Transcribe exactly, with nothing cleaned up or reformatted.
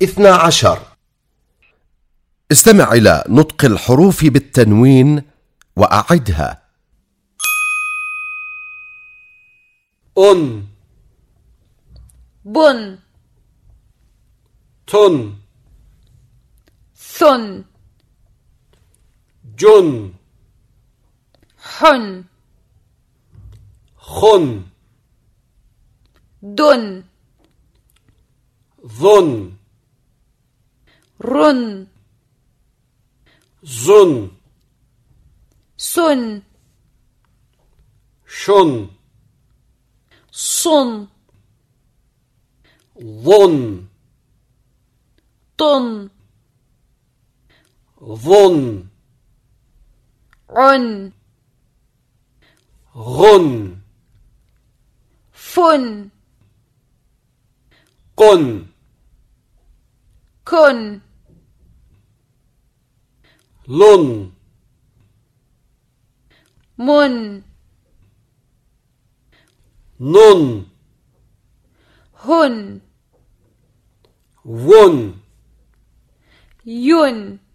اثنا عشر. استمع إلى نطق الحروف بالتنوين وأعدها. أن بن تن ثن جن حن خن دن ظن رن زن سن شن صن ظن طن ظن عن غن فن قن كن لن من نن هن ون ين